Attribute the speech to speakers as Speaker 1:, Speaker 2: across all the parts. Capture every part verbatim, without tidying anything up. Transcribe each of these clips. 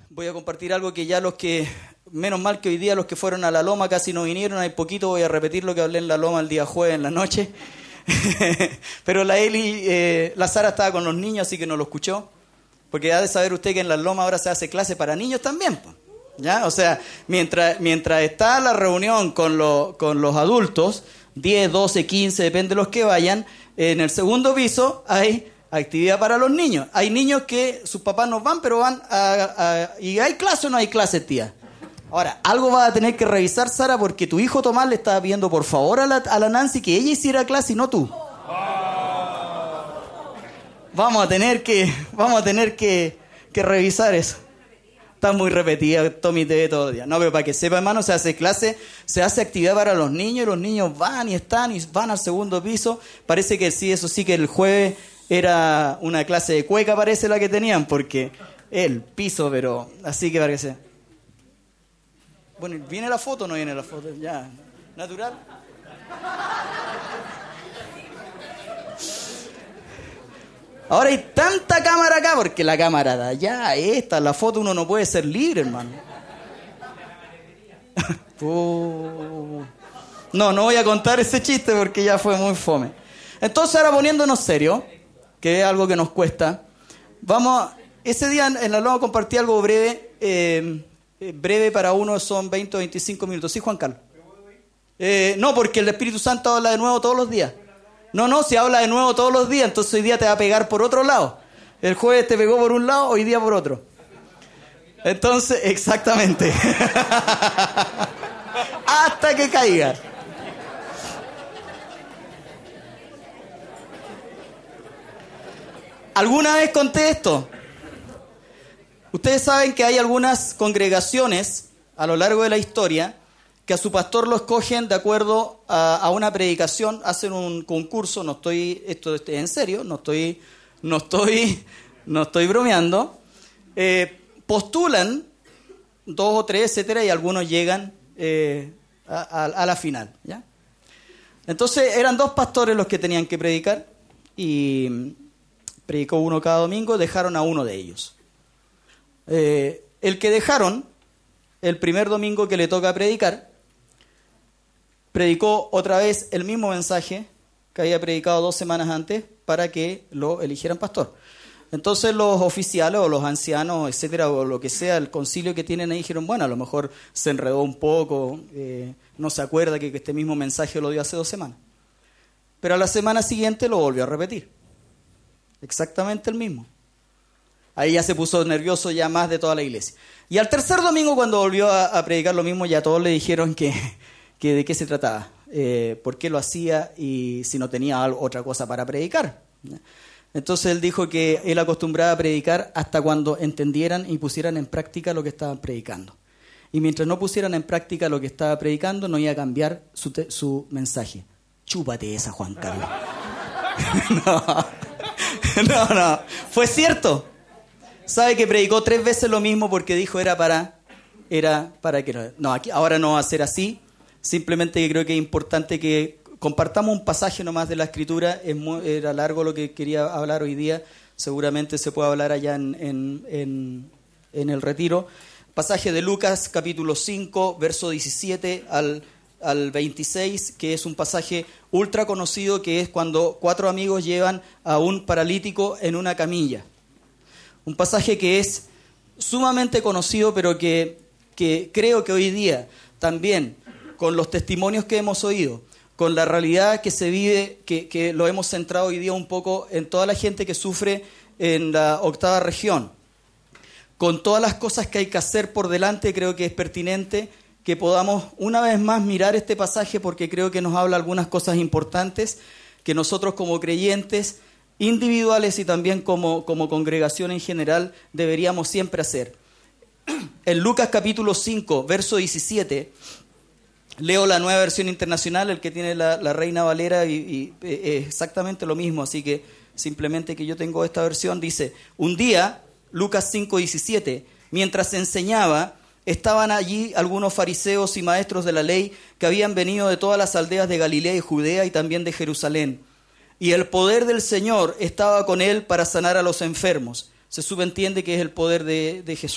Speaker 1: voy a compartir algo que ya los que, menos mal que hoy día los que fueron a la Loma casi no vinieron, hay poquito, voy a repetir lo que hablé en la Loma el día jueves en la noche. Pero la Eli, eh, la Sara estaba con los niños, así que no lo escuchó, porque ha de saber usted que en la Loma ahora se hace clase para niños también, pues. ¿Ya? O sea, mientras, mientras está la reunión con, lo, con los adultos, diez, doce, quince, depende de los que vayan, en el segundo piso hay actividad para los niños. Hay niños que sus papás no van, pero van a... a ¿y hay clase o no hay clase, tía? Ahora, algo vas a tener que revisar, Sara, porque tu hijo Tomás le estaba pidiendo por favor a la, a la Nancy que ella hiciera clase y no tú. Vamos a tener que, vamos a tener que, que revisar eso. Está muy repetida, Tommy T V todo el día. No, pero para que sepa, hermano, se hace clase, se hace actividad para los niños, y los niños van y están y van al segundo piso. Parece que sí, eso sí, que el jueves era una clase de cueca, parece la que tenían, porque el piso, pero así que parece. Bueno, ¿viene la foto o no viene la foto? Ya, natural. Ahora hay tanta cámara acá, porque la cámara de allá, esta, la foto, uno no puede ser libre, hermano. uh. No, no voy a contar ese chiste porque ya fue muy fome. Entonces, ahora poniéndonos serio, que es algo que nos cuesta, vamos, a, ese día en la Loma compartí algo breve, eh, breve para uno son veinte o veinticinco minutos. ¿Sí, Juan Carlos? Eh, no, porque el Espíritu Santo habla de nuevo todos los días. No, no, se habla de nuevo todos los días, entonces hoy día te va a pegar por otro lado. El jueves te pegó por un lado, hoy día por otro. Entonces, exactamente. Hasta que caiga. ¿Alguna vez conté esto? Ustedes saben que hay algunas congregaciones a lo largo de la historia que a su pastor lo escogen de acuerdo a, a una predicación, hacen un concurso, no estoy, esto es en serio, no estoy, no estoy, no estoy bromeando, eh, postulan dos o tres, etcétera, y algunos llegan eh, a, a, a la final, ¿ya? Entonces eran dos pastores los que tenían que predicar y predicó uno cada domingo, dejaron a uno de ellos. Eh, el que dejaron, el primer domingo que le toca predicar, predicó otra vez el mismo mensaje que había predicado dos semanas antes para que lo eligieran pastor. Entonces los oficiales o los ancianos, etcétera, o lo que sea, el concilio que tienen ahí, dijeron, bueno, a lo mejor se enredó un poco, eh, no se acuerda que este mismo mensaje lo dio hace dos semanas. Pero a la semana siguiente lo volvió a repetir. Exactamente el mismo. Ahí ya se puso nervioso ya más de toda la iglesia. Y al tercer domingo, cuando volvió a, a predicar lo mismo, ya todos le dijeron que... que de qué se trataba, eh, por qué lo hacía y si no tenía algo, otra cosa para predicar. Entonces él dijo que él acostumbraba a predicar hasta cuando entendieran y pusieran en práctica lo que estaban predicando. Y mientras no pusieran en práctica lo que estaba predicando, no iba a cambiar su, te- su mensaje. Chúpate esa, Juan Carlos. no, no, no, fue cierto. Sabe que predicó tres veces lo mismo porque dijo era para, era para que no, no aquí, ahora no va a ser así. Simplemente que creo que es importante que compartamos un pasaje nomás de la Escritura. Es muy, era largo lo que quería hablar hoy día. Seguramente se puede hablar allá en, en, en, en el retiro. Pasaje de Lucas, capítulo cinco, verso diecisiete al, al veintiséis, que es un pasaje ultra conocido, que es cuando cuatro amigos llevan a un paralítico en una camilla. Un pasaje que es sumamente conocido, pero que, que creo que hoy día también, con los testimonios que hemos oído, con la realidad que se vive, que, que lo hemos centrado hoy día un poco en toda la gente que sufre en la octava región, con todas las cosas que hay que hacer por delante, creo que es pertinente que podamos una vez más mirar este pasaje porque creo que nos habla algunas cosas importantes que nosotros como creyentes individuales y también como, como congregación en general deberíamos siempre hacer. En Lucas capítulo cinco, verso diecisiete, leo la Nueva Versión Internacional, el que tiene la, la Reina Valera, y, y es exactamente lo mismo, así que simplemente que yo tengo esta versión. Dice, un día, Lucas cinco diecisiete, mientras enseñaba, estaban allí algunos fariseos y maestros de la ley que habían venido de todas las aldeas de Galilea y Judea y también de Jerusalén. Y el poder del Señor estaba con él para sanar a los enfermos. Se subentiende que es el poder de, de Jesús.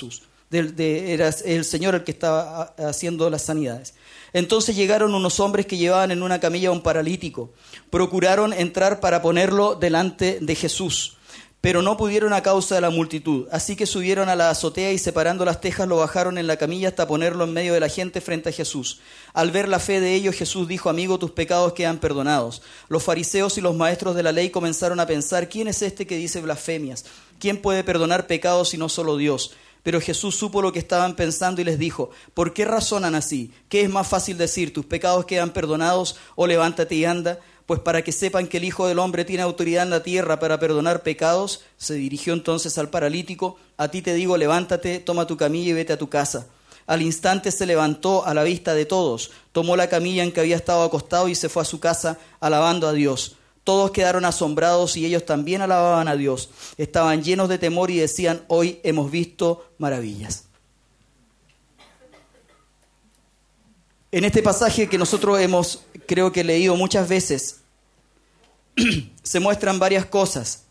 Speaker 1: de, de, era el Señor el que estaba haciendo las sanidades. Entonces llegaron unos hombres que llevaban en una camilla a un paralítico. Procuraron entrar para ponerlo delante de Jesús, pero no pudieron a causa de la multitud. Así que subieron a la azotea y separando las tejas lo bajaron en la camilla hasta ponerlo en medio de la gente frente a Jesús. Al ver la fe de ellos, Jesús dijo: amigo, tus pecados quedan perdonados. Los fariseos y los maestros de la ley comenzaron a pensar: ¿quién es este que dice blasfemias? ¿Quién puede perdonar pecados sino solo Dios? Pero Jesús supo lo que estaban pensando y les dijo: ¿por qué razonan así? ¿Qué es más fácil decir, tus pecados quedan perdonados, o levántate y anda? Pues para que sepan que el Hijo del Hombre tiene autoridad en la tierra para perdonar pecados. Se dirigió entonces al paralítico: a ti te digo, levántate, toma tu camilla y vete a tu casa. Al instante se levantó a la vista de todos, tomó la camilla en que había estado acostado y se fue a su casa alabando a Dios. Todos quedaron asombrados y ellos también alababan a Dios. Estaban llenos de temor y decían: hoy hemos visto maravillas. En este pasaje que nosotros hemos, creo que leído muchas veces, se muestran varias cosas.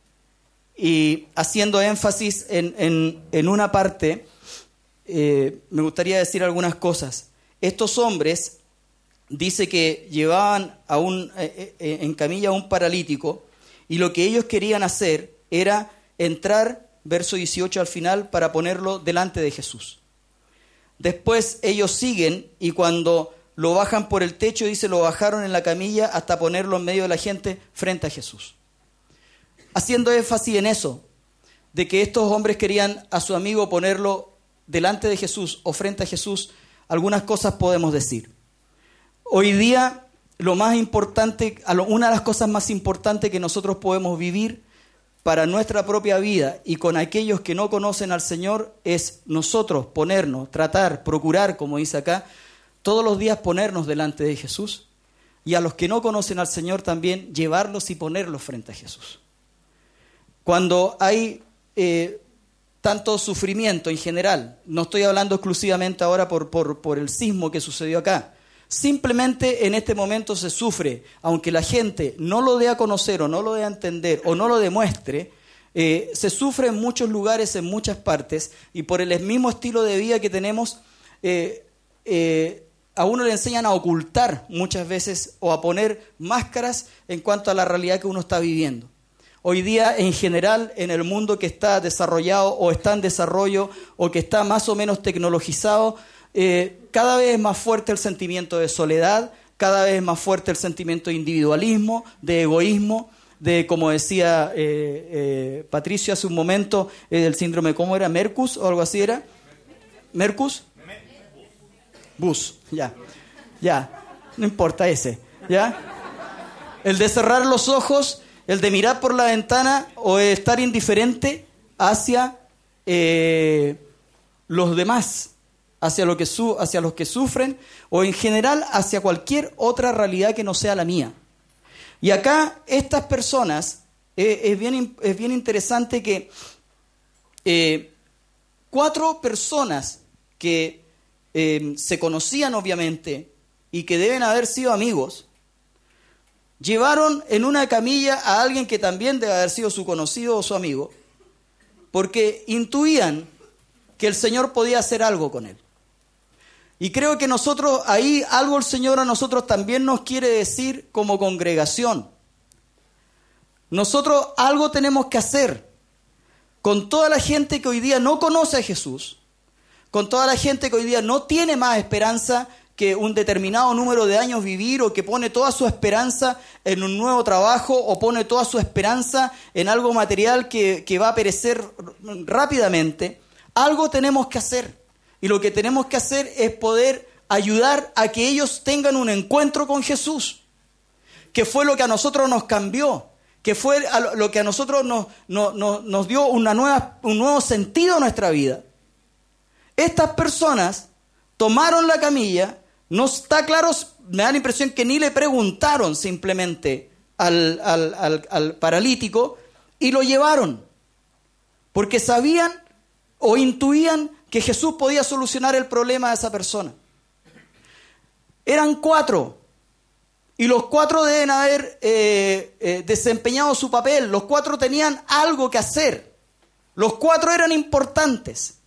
Speaker 1: Y haciendo énfasis en, en, en una parte, eh, me gustaría decir algunas cosas. Estos hombres, dice que llevaban a un, eh, eh, en camilla a un paralítico, y lo que ellos querían hacer era entrar, verso dieciocho al final, para ponerlo delante de Jesús. Después ellos siguen, y cuando lo bajan por el techo, dice, lo bajaron en la camilla hasta ponerlo en medio de la gente frente a Jesús. Haciendo énfasis en eso, de que estos hombres querían a su amigo ponerlo delante de Jesús o frente a Jesús, algunas cosas podemos decir. Hoy día, lo más importante, una de las cosas más importantes que nosotros podemos vivir para nuestra propia vida y con aquellos que no conocen al Señor es nosotros ponernos, tratar, procurar, como dice acá, todos los días ponernos delante de Jesús, y a los que no conocen al Señor también llevarlos y ponerlos frente a Jesús. Cuando hay eh, tanto sufrimiento en general, no estoy hablando exclusivamente ahora por, por, por el sismo que sucedió acá, simplemente en este momento se sufre, aunque la gente no lo dé a conocer o no lo dé a entender o no lo demuestre, eh, se sufre en muchos lugares, en muchas partes, y por el mismo estilo de vida que tenemos, eh, eh, a uno le enseñan a ocultar muchas veces o a poner máscaras en cuanto a la realidad que uno está viviendo. Hoy día, en general, en el mundo que está desarrollado o está en desarrollo o que está más o menos tecnologizado, Eh, cada vez es más fuerte el sentimiento de soledad, cada vez es más fuerte el sentimiento de individualismo, de egoísmo, de, como decía eh, eh, Patricio hace un momento, eh, del síndrome, ¿cómo era? ¿Mercus o algo así era? ¿Mercus? Bus, ya, ya, no importa ese, ¿ya? El de cerrar los ojos, el de mirar por la ventana o de estar indiferente hacia eh, los demás, hacia, lo que su, hacia los que sufren, o en general hacia cualquier otra realidad que no sea la mía. Y acá estas personas, eh, es, bien, es bien interesante que eh, cuatro personas que eh, se conocían obviamente y que deben haber sido amigos, llevaron en una camilla a alguien que también debe haber sido su conocido o su amigo, porque intuían que el Señor podía hacer algo con él. Y creo que nosotros, ahí algo el Señor a nosotros también nos quiere decir como congregación. Nosotros algo tenemos que hacer con toda la gente que hoy día no conoce a Jesús, con toda la gente que hoy día no tiene más esperanza que un determinado número de años vivir, o que pone toda su esperanza en un nuevo trabajo, o pone toda su esperanza en algo material que, que va a perecer rápidamente. Algo tenemos que hacer. Y lo que tenemos que hacer es poder ayudar a que ellos tengan un encuentro con Jesús, que fue lo que a nosotros nos cambió, que fue lo que a nosotros nos, nos, nos dio una nueva, un nuevo sentido a nuestra vida. Estas personas tomaron la camilla, no está claro, me da la impresión que ni le preguntaron simplemente al, al, al, al paralítico, y lo llevaron, porque sabían o intuían que Jesús podía solucionar el problema de esa persona. Eran cuatro, y los cuatro deben haber eh, eh, desempeñado su papel. Los cuatro tenían algo que hacer. Los cuatro eran importantes.